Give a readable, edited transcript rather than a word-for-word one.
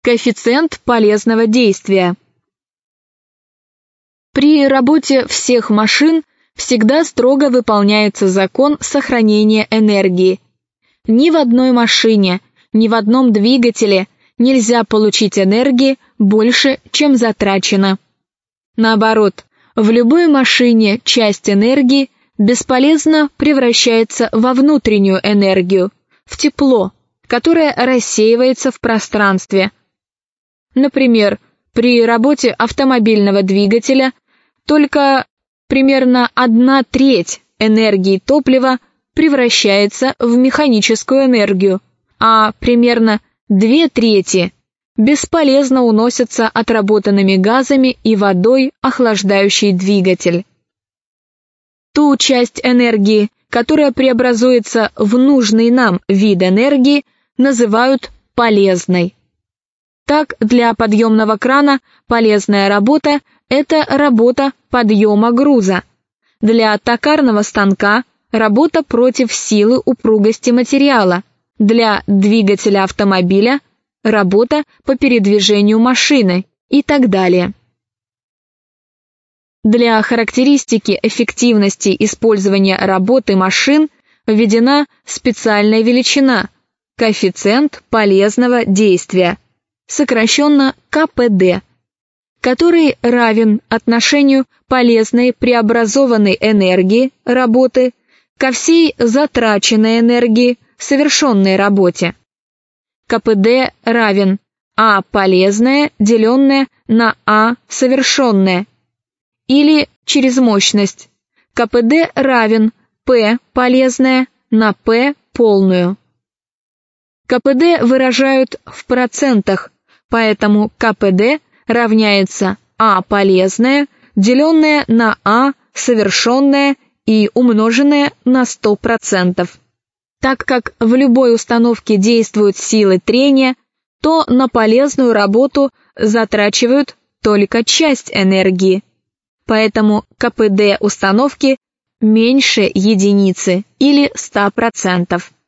Коэффициент полезного действия. При работе всех машин всегда строго выполняется закон сохранения энергии. Ни в одной машине, ни в одном двигателе нельзя получить энергии больше, чем затрачено. Наоборот, в любой машине часть энергии бесполезно превращается во внутреннюю энергию, в тепло, которое рассеивается в пространстве. Например, при работе автомобильного двигателя только примерно 1/3 энергии топлива превращается в механическую энергию, а примерно 2/3 бесполезно уносятся отработанными газами и водой, охлаждающей двигатель. Ту часть энергии, которая преобразуется в нужный нам вид энергии, называют полезной. Так, для подъемного крана полезная работа – это работа подъема груза. Для токарного станка – работа против силы упругости материала. Для двигателя автомобиля – работа по передвижению машины и так далее. Для характеристики эффективности использования работы машин введена специальная величина – коэффициент полезного действия, сокращенно КПД, который равен отношению полезной преобразованной энергии работы ко всей затраченной энергии совершенной работе. КПД равен А полезное, деленное на А совершенное, или через мощность. КПД равен П полезное на П полную. КПД выражают в процентах, поэтому КПД равняется А полезное, деленное на А совершенное и умноженное на 100%. Так как в любой установке действуют силы трения, то на полезную работу затрачивают только часть энергии. Поэтому КПД установки меньше единицы или 100%.